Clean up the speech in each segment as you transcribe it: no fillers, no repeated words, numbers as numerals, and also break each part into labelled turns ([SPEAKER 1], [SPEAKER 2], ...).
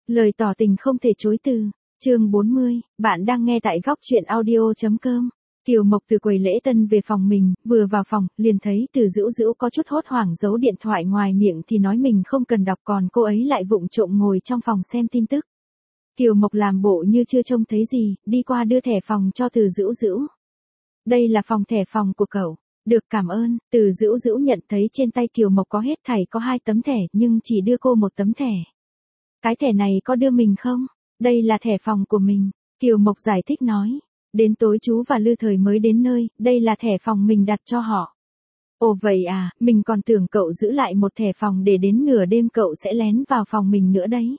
[SPEAKER 1] Lời tỏ tình không thể chối từ. Chương 40, bạn đang nghe tại góc truyện audio.com. Kiều Mộc từ quầy lễ tân về phòng mình, vừa vào phòng, liền thấy Từ Dữu Dữu có chút hốt hoảng giấu điện thoại ngoài miệng thì nói mình không cần đọc, còn cô ấy lại vụng trộm ngồi trong phòng xem tin tức. Kiều Mộc làm bộ như chưa trông thấy gì, đi qua đưa thẻ phòng cho Từ Dữu Dữu. Đây là thẻ phòng của cậu. Được, cảm ơn. Từ Dữu Dữu nhận thấy trên tay Kiều Mộc có hết thảy có 2 tấm thẻ nhưng chỉ đưa cô 1 tấm thẻ. Cái thẻ này có đưa mình không? Đây là thẻ phòng của mình. Kiều Mộc giải thích nói. Đến tối chú và Lư Thời mới đến nơi, đây là thẻ phòng mình đặt cho họ. Ồ vậy à, mình còn tưởng cậu giữ lại một thẻ phòng để đến nửa đêm cậu sẽ lén vào phòng mình nữa đấy.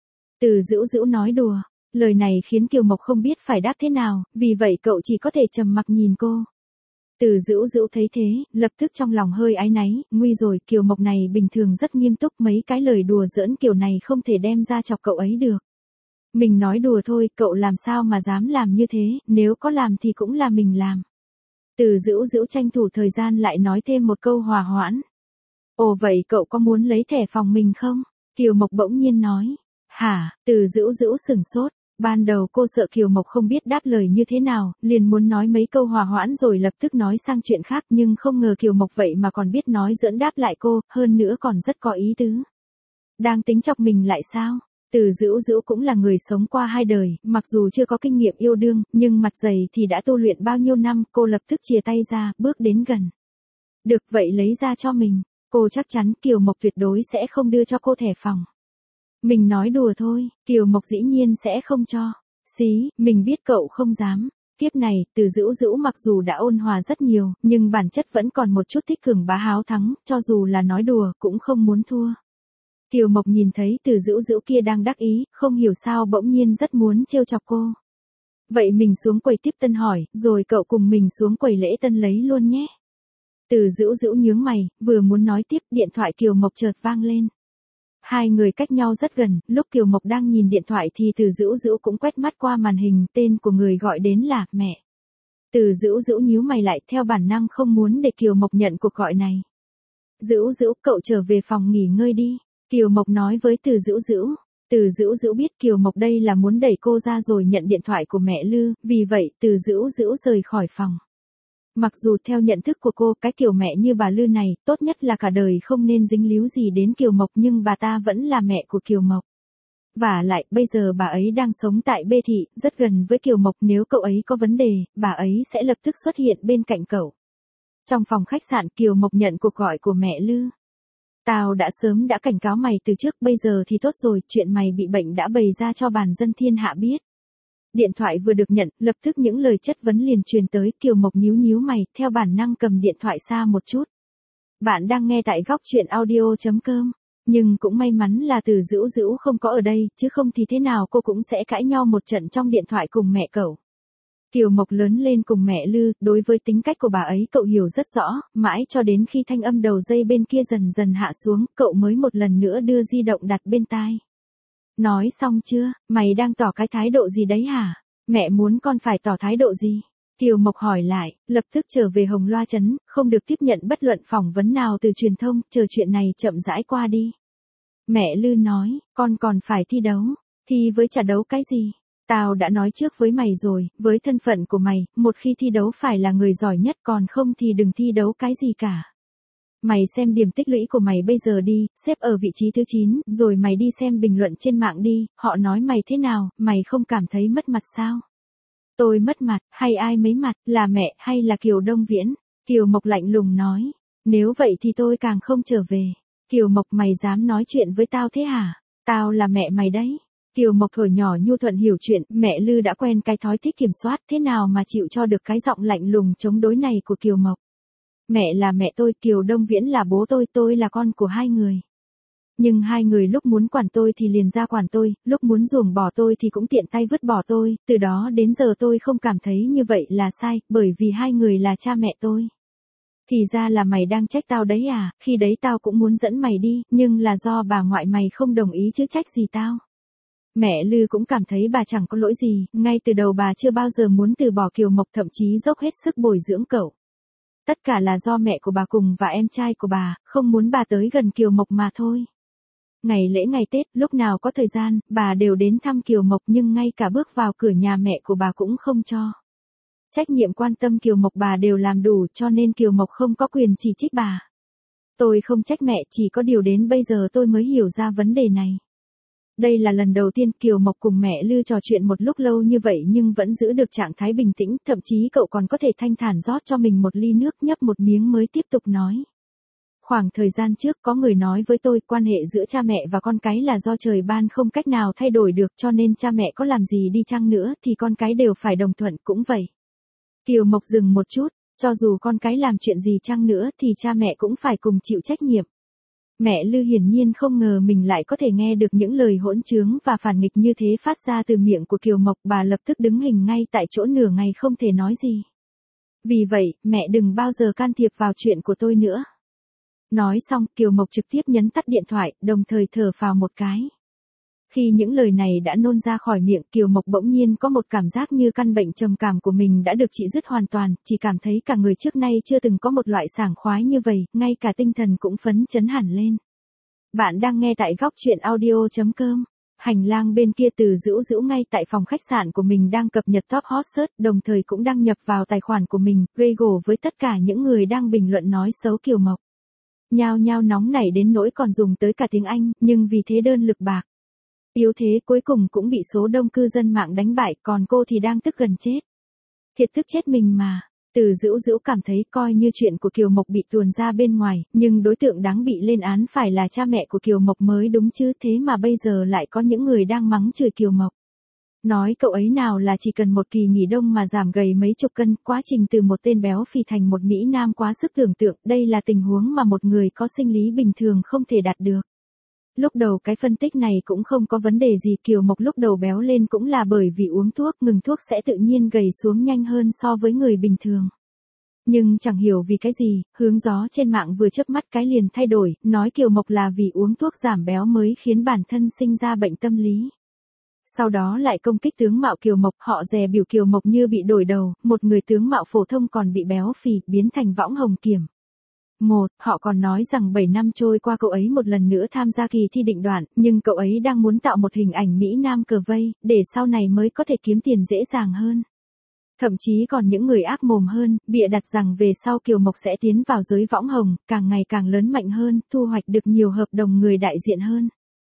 [SPEAKER 1] Từ Dữu Dữu nói đùa. Lời này khiến Kiều Mộc không biết phải đáp thế nào, vì vậy cậu chỉ có thể trầm mặc nhìn cô. Từ Dữu Dữu thấy thế, lập tức trong lòng hơi áy náy, nguy rồi, Kiều Mộc này bình thường rất nghiêm túc, mấy cái lời đùa giỡn kiểu này không thể đem ra chọc cậu ấy được. Mình nói đùa thôi, cậu làm sao mà dám làm như thế, nếu có làm thì cũng là mình làm. Từ Dữu Dữu tranh thủ thời gian lại nói thêm một câu hòa hoãn. Ồ vậy cậu có muốn lấy thẻ phòng mình không? Kiều Mộc bỗng nhiên nói. Hả? Từ Dữu Dữu sửng sốt. Ban đầu cô sợ Kiều Mộc không biết đáp lời như thế nào, liền muốn nói mấy câu hòa hoãn rồi lập tức nói sang chuyện khác, nhưng không ngờ Kiều Mộc vậy mà còn biết nói giỡn đáp lại cô, hơn nữa còn rất có ý tứ. Đang tính chọc mình lại sao? Từ Dữu Dữu cũng là người sống qua 2 đời, mặc dù chưa có kinh nghiệm yêu đương, nhưng mặt dày thì đã tu luyện bao nhiêu năm, cô lập tức chìa tay ra, bước đến gần. Được vậy lấy ra cho mình, cô chắc chắn Kiều Mộc tuyệt đối sẽ không đưa cho cô thẻ phòng. Mình nói đùa thôi, Kiều Mộc dĩ nhiên sẽ không cho. Xí, mình biết cậu không dám. Kiếp này, Từ Dữu Dữu mặc dù đã ôn hòa rất nhiều, nhưng bản chất vẫn còn một chút thích cường bá háo thắng, cho dù là nói đùa, cũng không muốn thua. Kiều Mộc nhìn thấy Từ Dữu Dữu kia đang đắc ý, không hiểu sao bỗng nhiên rất muốn trêu chọc cô. Vậy mình xuống quầy tiếp tân hỏi, rồi cậu cùng mình xuống quầy lễ tân lấy luôn nhé. Từ Dữu Dữu nhướng mày, vừa muốn nói tiếp, điện thoại Kiều Mộc chợt vang lên. Hai người cách nhau rất gần, lúc Kiều Mộc đang nhìn điện thoại thì Từ Dữu Dữu cũng quét mắt qua màn hình, tên của người gọi đến là mẹ. Từ Dữu Dữu nhíu mày lại, theo bản năng không muốn để Kiều Mộc nhận cuộc gọi này. Dữu Dữu, cậu trở về phòng nghỉ ngơi đi, Kiều Mộc nói với Từ Dữu Dữu. Từ Dữu Dữu biết Kiều Mộc đây là muốn đẩy cô ra rồi nhận điện thoại của mẹ Lư, vì vậy Từ Dữu Dữu rời khỏi phòng. Mặc dù theo nhận thức của cô, cái kiểu mẹ như bà Lư này, tốt nhất là cả đời không nên dính líu gì đến Kiều Mộc, nhưng bà ta vẫn là mẹ của Kiều Mộc. Vả lại, bây giờ bà ấy đang sống tại B thị, rất gần với Kiều Mộc, nếu cậu ấy có vấn đề, bà ấy sẽ lập tức xuất hiện bên cạnh cậu. Trong phòng khách sạn, Kiều Mộc nhận cuộc gọi của mẹ Lư. Tao đã sớm đã cảnh cáo mày từ trước, bây giờ thì tốt rồi, chuyện mày bị bệnh đã bày ra cho bản dân thiên hạ biết. Điện thoại vừa được nhận, lập tức những lời chất vấn liền truyền tới, Kiều Mộc nhíu nhíu mày, theo bản năng cầm điện thoại xa một chút. Bạn đang nghe tại góc truyện audio.com, nhưng cũng may mắn là Từ Dữu Dữu không có ở đây, chứ không thì thế nào cô cũng sẽ cãi nhau một trận trong điện thoại cùng mẹ cậu. Kiều Mộc lớn lên cùng mẹ Lư, đối với tính cách của bà ấy cậu hiểu rất rõ, mãi cho đến khi thanh âm đầu dây bên kia dần dần hạ xuống, cậu mới một lần nữa đưa di động đặt bên tai. Nói xong chưa, mày đang tỏ cái thái độ gì đấy hả? Mẹ muốn con phải tỏ thái độ gì? Kiều Mộc hỏi lại, lập tức trở về Hồng Loa Trấn, không được tiếp nhận bất luận phỏng vấn nào từ truyền thông, chờ chuyện này chậm rãi qua đi. Mẹ Lư nói, con còn phải thi đấu. Thi với trả đấu cái gì? Tao đã nói trước với mày rồi, với thân phận của mày, một khi thi đấu phải là người giỏi nhất, còn không thì đừng thi đấu cái gì cả. Mày xem điểm tích lũy của mày bây giờ đi, xếp ở vị trí thứ 9, rồi mày đi xem bình luận trên mạng đi, họ nói mày thế nào, mày không cảm thấy mất mặt sao? Tôi mất mặt, hay ai mấy mặt, là mẹ hay là Kiều Đông Viễn? Kiều Mộc lạnh lùng nói, nếu vậy thì tôi càng không trở về. Kiều Mộc, mày dám nói chuyện với tao thế hả? Tao là mẹ mày đấy. Kiều Mộc thổi nhỏ nhu thuận hiểu chuyện, mẹ Lư đã quen cái thói thích kiểm soát, thế nào mà chịu cho được cái giọng lạnh lùng chống đối này của Kiều Mộc. Mẹ là mẹ tôi, Kiều Đông Viễn là bố tôi là con của hai người. Nhưng hai người lúc muốn quản tôi thì liền ra quản tôi, lúc muốn ruồng bỏ tôi thì cũng tiện tay vứt bỏ tôi, từ đó đến giờ tôi không cảm thấy như vậy là sai, bởi vì hai người là cha mẹ tôi. Thì ra là mày đang trách tao đấy à, khi đấy tao cũng muốn dẫn mày đi, nhưng là do bà ngoại mày không đồng ý chứ trách gì tao. Mẹ Lư cũng cảm thấy bà chẳng có lỗi gì, ngay từ đầu bà chưa bao giờ muốn từ bỏ Kiều Mộc, thậm chí dốc hết sức bồi dưỡng cậu. Tất cả là do mẹ của bà cùng và em trai của bà, không muốn bà tới gần Kiều Mộc mà thôi. Ngày lễ ngày Tết, lúc nào có thời gian, bà đều đến thăm Kiều Mộc nhưng ngay cả bước vào cửa nhà mẹ của bà cũng không cho. Trách nhiệm quan tâm Kiều Mộc bà đều làm đủ cho nên Kiều Mộc không có quyền chỉ trích bà. Tôi không trách mẹ, chỉ có điều đến bây giờ tôi mới hiểu ra vấn đề này. Đây là lần đầu tiên Kiều Mộc cùng mẹ Lư trò chuyện một lúc lâu như vậy nhưng vẫn giữ được trạng thái bình tĩnh, thậm chí cậu còn có thể thanh thản rót cho mình một ly nước, nhấp một miếng mới tiếp tục nói. Khoảng thời gian trước có người nói với tôi quan hệ giữa cha mẹ và con cái là do trời ban không cách nào thay đổi được cho nên cha mẹ có làm gì đi chăng nữa thì con cái đều phải đồng thuận cũng vậy. Kiều Mộc dừng một chút, cho dù con cái làm chuyện gì chăng nữa thì cha mẹ cũng phải cùng chịu trách nhiệm. Mẹ Lư hiển nhiên không ngờ mình lại có thể nghe được những lời hỗn trướng và phản nghịch như thế phát ra từ miệng của Kiều Mộc, bà lập tức đứng hình ngay tại chỗ nửa ngày không thể nói gì. Vì vậy, mẹ đừng bao giờ can thiệp vào chuyện của tôi nữa. Nói xong, Kiều Mộc trực tiếp nhấn tắt điện thoại, đồng thời thở phào một cái. Khi những lời này đã nôn ra khỏi miệng, Kiều Mộc bỗng nhiên có một cảm giác như căn bệnh trầm cảm của mình đã được trị dứt hoàn toàn, chỉ cảm thấy cả người trước nay chưa từng có một loại sảng khoái như vậy, ngay cả tinh thần cũng phấn chấn hẳn lên. Bạn đang nghe tại góc chuyện audio.com. Hành lang bên kia Từ Dữu Dữu ngay tại phòng khách sạn của mình đang cập nhật top hot search, đồng thời cũng đăng nhập vào tài khoản của mình, gây gổ với tất cả những người đang bình luận nói xấu Kiều Mộc. Nhao nhao nóng nảy đến nỗi còn dùng tới cả tiếng Anh, nhưng vì thế đơn lực bạc. Yếu thế cuối cùng cũng bị số đông cư dân mạng đánh bại, còn cô thì đang tức gần chết. Thiệt tức chết mình mà. Từ Dữu Dữu cảm thấy coi như chuyện của Kiều Mộc bị tuồn ra bên ngoài, nhưng đối tượng đáng bị lên án phải là cha mẹ của Kiều Mộc mới đúng chứ, thế mà bây giờ lại có những người đang mắng chửi Kiều Mộc. Nói cậu ấy nào là chỉ cần một kỳ nghỉ đông mà giảm gầy mấy chục cân, quá trình từ một tên béo phì thành một mỹ nam quá sức tưởng tượng, đây là tình huống mà một người có sinh lý bình thường không thể đạt được. Lúc đầu cái phân tích này cũng không có vấn đề gì, Kiều Mộc lúc đầu béo lên cũng là bởi vì uống thuốc, ngừng thuốc sẽ tự nhiên gầy xuống nhanh hơn so với người bình thường. Nhưng chẳng hiểu vì cái gì, hướng gió trên mạng vừa chớp mắt cái liền thay đổi, nói Kiều Mộc là vì uống thuốc giảm béo mới khiến bản thân sinh ra bệnh tâm lý. Sau đó lại công kích tướng mạo Kiều Mộc, họ dè biểu Kiều Mộc như bị đổi đầu, một người tướng mạo phổ thông còn bị béo phì, biến thành võng hồng kiểm. Họ còn nói rằng 7 năm trôi qua cậu ấy một lần nữa tham gia kỳ thi định đoạn, nhưng cậu ấy đang muốn tạo một hình ảnh mỹ nam cờ vây, để sau này mới có thể kiếm tiền dễ dàng hơn. Thậm chí còn những người ác mồm hơn, bịa đặt rằng về sau Kiều Mộc sẽ tiến vào giới võng hồng, càng ngày càng lớn mạnh hơn, thu hoạch được nhiều hợp đồng người đại diện hơn.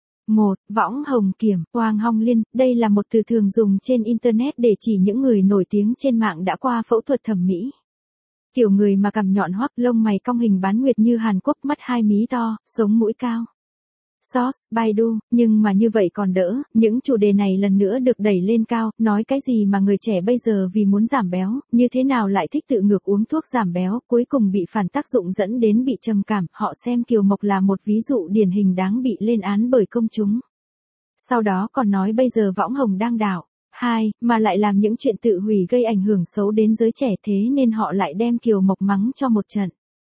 [SPEAKER 1] Võng hồng kiểm, Hoàng Hong Liên, đây là một từ thường dùng trên Internet để chỉ những người nổi tiếng trên mạng đã qua phẫu thuật thẩm mỹ. Kiểu người mà cằm nhọn hoắt, lông mày cong hình bán nguyệt như Hàn Quốc, mắt hai mí to, sống mũi cao. Source, Baidu, nhưng mà như vậy còn đỡ, những chủ đề này lần nữa được đẩy lên cao, nói cái gì mà người trẻ bây giờ vì muốn giảm béo, như thế nào lại thích tự ngược uống thuốc giảm béo, cuối cùng bị phản tác dụng dẫn đến bị trầm cảm, họ xem Kiều Mộc là một ví dụ điển hình đáng bị lên án bởi công chúng. Sau đó còn nói bây giờ võng hồng đang đảo. Mà lại làm những chuyện tự hủy gây ảnh hưởng xấu đến giới trẻ, thế nên họ lại đem Kiều Mộc mắng cho một trận.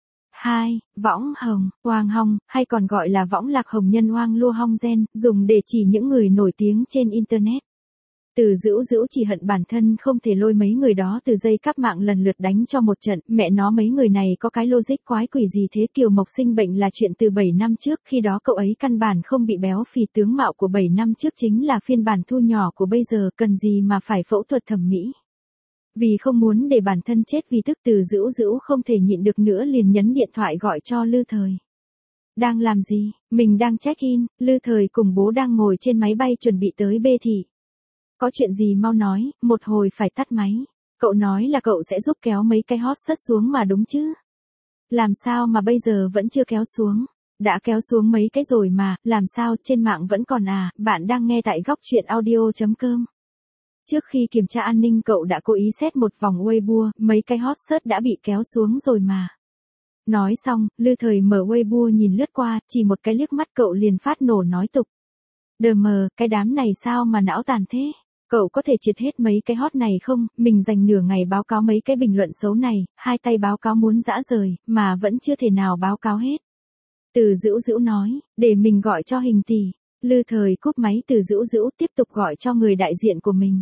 [SPEAKER 1] Võng hồng, Hoàng Hong, hay còn gọi là võng lạc hồng nhân Hoang Lua Hong Gen, dùng để chỉ những người nổi tiếng trên Internet. Từ Dữu Dữu chỉ hận bản thân không thể lôi mấy người đó từ dây cáp mạng lần lượt đánh cho một trận, mẹ nó mấy người này có cái logic quái quỷ gì thế. Kiều Mộc sinh bệnh là chuyện từ 7 năm trước, khi đó cậu ấy căn bản không bị béo phì, tướng mạo của 7 năm trước chính là phiên bản thu nhỏ của bây giờ, cần gì mà phải phẫu thuật thẩm mỹ. Vì không muốn để bản thân chết vì tức, Từ Dữu Dữu không thể nhịn được nữa liền nhấn điện thoại gọi cho Lư Thời. Đang làm gì? Mình đang check in, Lư Thời cùng bố đang ngồi trên máy bay chuẩn bị tới B thị. Có chuyện gì mau nói, một hồi phải tắt máy. Cậu nói là cậu sẽ giúp kéo mấy cái hot search xuống mà đúng chứ? Làm sao mà bây giờ vẫn chưa kéo xuống? Đã kéo xuống mấy cái rồi mà, làm sao, trên mạng vẫn còn à? Bạn đang nghe tại góc chuyện audio.com. Trước khi kiểm tra an ninh cậu đã cố ý xét một vòng Weibo, mấy cái hot search đã bị kéo xuống rồi mà. Nói xong, Lư Thời mở Weibo nhìn lướt qua, chỉ một cái liếc mắt cậu liền phát nổ nói tục. Cái đám này sao mà não tàn thế? Cậu có thể triệt hết mấy cái hot này không? Mình dành nửa ngày báo cáo mấy cái bình luận xấu này, hai tay báo cáo muốn rã rời, mà vẫn chưa thể nào báo cáo hết. Từ Dữu Dữu nói, để mình gọi cho Hình tỷ. Lư Thời cúp máy, Từ Dữu Dữu tiếp tục gọi cho người đại diện của mình.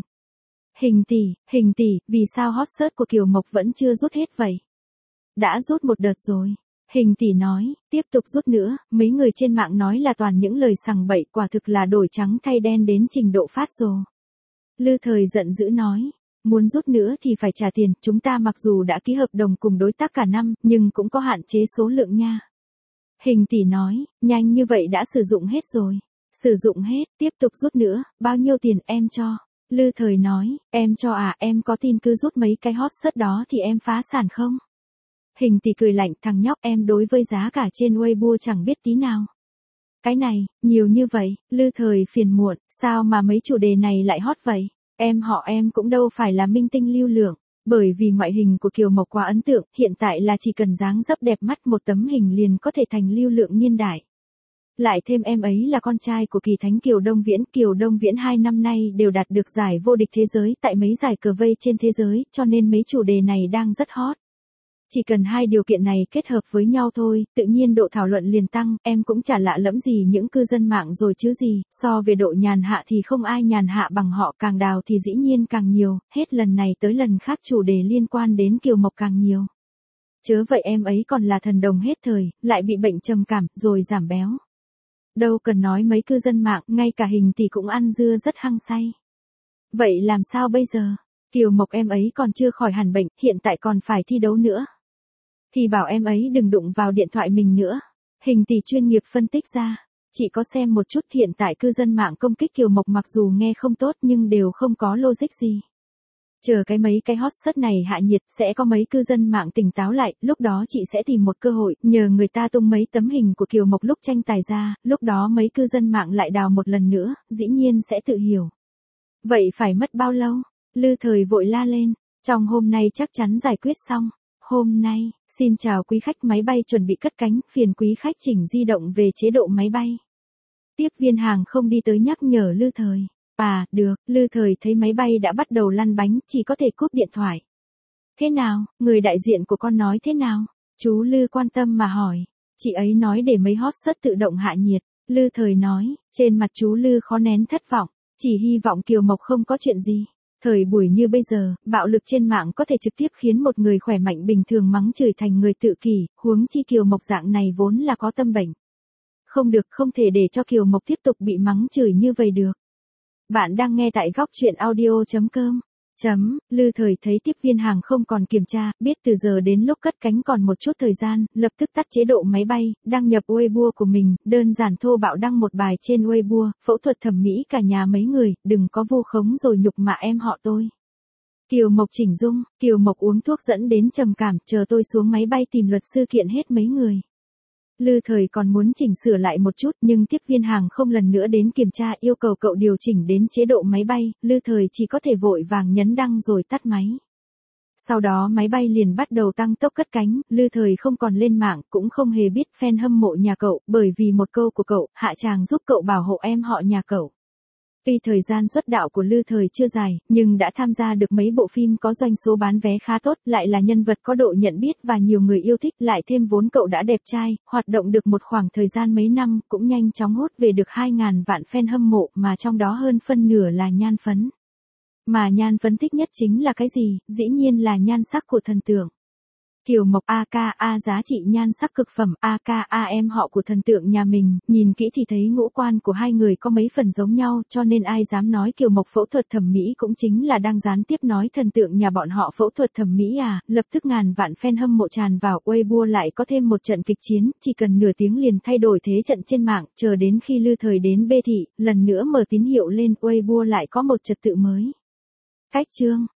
[SPEAKER 1] Hình tỷ, vì sao hot search của Kiều Mộc vẫn chưa rút hết vậy? Đã rút một đợt rồi. Hình tỷ nói, tiếp tục rút nữa, mấy người trên mạng nói là toàn những lời sằng bậy, quả thực là đổi trắng thay đen đến trình độ phát rồ. Lư Thời giận dữ nói, muốn rút nữa thì phải trả tiền, chúng ta mặc dù đã ký hợp đồng cùng đối tác cả năm, nhưng cũng có hạn chế số lượng nha. Hình tỷ nói, nhanh như vậy đã sử dụng hết rồi. Sử dụng hết, tiếp tục rút nữa, bao nhiêu tiền em cho? Lư Thời nói, em cho à, em có tin cứ rút mấy cái hot search đó thì em phá sản không? Hình tỷ cười lạnh, thằng nhóc em đối với giá cả trên Weibo chẳng biết tí nào. Cái này, nhiều như vậy, Lư Thời phiền muộn, sao mà mấy chủ đề này lại hot vậy? Em họ em cũng đâu phải là minh tinh lưu lượng, bởi vì ngoại hình của Kiều Mộc quá ấn tượng, hiện tại là chỉ cần dáng dấp đẹp mắt một tấm hình liền có thể thành lưu lượng niên đại. Lại thêm em ấy là con trai của kỳ thánh Kiều Đông Viễn 2 năm nay đều đạt được giải vô địch thế giới tại mấy giải cờ vây trên thế giới, cho nên mấy chủ đề này đang rất hot. Chỉ cần hai điều kiện này kết hợp với nhau thôi, tự nhiên độ thảo luận liền tăng, em cũng chả lạ lẫm gì những cư dân mạng rồi chứ gì, so về độ nhàn hạ thì không ai nhàn hạ bằng họ, càng đào thì dĩ nhiên càng nhiều, hết lần này tới lần khác chủ đề liên quan đến Kiều Mộc càng nhiều. Chớ vậy em ấy còn là thần đồng hết thời, lại bị bệnh trầm cảm, rồi giảm béo. Đâu cần nói mấy cư dân mạng, ngay cả Hình tỷ cũng ăn dưa rất hăng say. Vậy làm sao bây giờ? Kiều Mộc em ấy còn chưa khỏi hẳn bệnh, hiện tại còn phải thi đấu nữa. Thì bảo em ấy đừng đụng vào điện thoại mình nữa. Hình tỷ chuyên nghiệp phân tích ra. Chị có xem một chút, hiện tại cư dân mạng công kích Kiều Mộc mặc dù nghe không tốt nhưng đều không có logic gì. Chờ mấy cái hot search này hạ nhiệt sẽ có mấy cư dân mạng tỉnh táo lại, lúc đó chị sẽ tìm một cơ hội, nhờ người ta tung mấy tấm hình của Kiều Mộc lúc tranh tài ra, lúc đó mấy cư dân mạng lại đào một lần nữa, dĩ nhiên sẽ tự hiểu. Vậy phải mất bao lâu? Lư Thời vội la lên, trong hôm nay chắc chắn giải quyết xong. Hôm nay, xin chào quý khách, máy bay chuẩn bị cất cánh, phiền quý khách chỉnh di động về chế độ máy bay. Tiếp viên hàng không đi tới nhắc nhở Lư Thời. À, được, Lư Thời thấy máy bay đã bắt đầu lăn bánh, chỉ có thể cúp điện thoại. Thế nào, người đại diện của con nói thế nào? Chú Lư quan tâm mà hỏi. Chị ấy nói để mấy hot search tự động hạ nhiệt. Lư Thời nói, trên mặt chú Lư khó nén thất vọng, chỉ hy vọng Kiều Mộc không có chuyện gì. Thời buổi như bây giờ, bạo lực trên mạng có thể trực tiếp khiến một người khỏe mạnh bình thường mắng chửi thành người tự kỷ, huống chi Kiều Mộc dạng này vốn là có tâm bệnh. Không được, không thể để cho Kiều Mộc tiếp tục bị mắng chửi như vậy được. Bạn đang nghe tại góc truyện audio.com. Lư Thời thấy tiếp viên hàng không còn kiểm tra, biết từ giờ đến lúc cất cánh còn một chút thời gian, lập tức tắt chế độ máy bay, đăng nhập Weibo của mình, đơn giản thô bạo đăng một bài trên Weibo, phẫu thuật thẩm mỹ cả nhà mấy người, đừng có vu khống rồi nhục mạ em họ tôi. Kiều Mộc chỉnh dung, Kiều Mộc uống thuốc dẫn đến trầm cảm, chờ tôi xuống máy bay tìm luật sư kiện hết mấy người. Lư Thời còn muốn chỉnh sửa lại một chút nhưng tiếp viên hàng không lần nữa đến kiểm tra yêu cầu cậu điều chỉnh đến chế độ máy bay, Lư Thời chỉ có thể vội vàng nhấn đăng rồi tắt máy. Sau đó máy bay liền bắt đầu tăng tốc cất cánh, Lư Thời không còn lên mạng, cũng không hề biết fan hâm mộ nhà cậu, bởi vì một câu của cậu, hạ tràng giúp cậu bảo hộ em họ nhà cậu. Tuy thời gian xuất đạo của Lư Thời chưa dài, nhưng đã tham gia được mấy bộ phim có doanh số bán vé khá tốt, lại là nhân vật có độ nhận biết và nhiều người yêu thích, lại thêm vốn cậu đã đẹp trai, hoạt động được một khoảng thời gian mấy năm, cũng nhanh chóng hút về được 2.000 vạn fan hâm mộ, mà trong đó hơn phân nửa là nhan phấn. Mà nhan phấn thích nhất chính là cái gì? Dĩ nhiên là nhan sắc của thần tượng. Kiều Mộc aka giá trị nhan sắc cực phẩm aka em họ của thần tượng nhà mình, nhìn kỹ thì thấy ngũ quan của hai người có mấy phần giống nhau, cho nên ai dám nói Kiều Mộc phẫu thuật thẩm mỹ cũng chính là đang gián tiếp nói thần tượng nhà bọn họ phẫu thuật thẩm mỹ à, lập tức ngàn vạn fan hâm mộ tràn vào Weibo, lại có thêm một trận kịch chiến, chỉ cần nửa tiếng liền thay đổi thế trận trên mạng, chờ đến khi Lư Thời đến B thị, lần nữa mở tín hiệu lên Weibo lại có một trật tự mới. Cách chương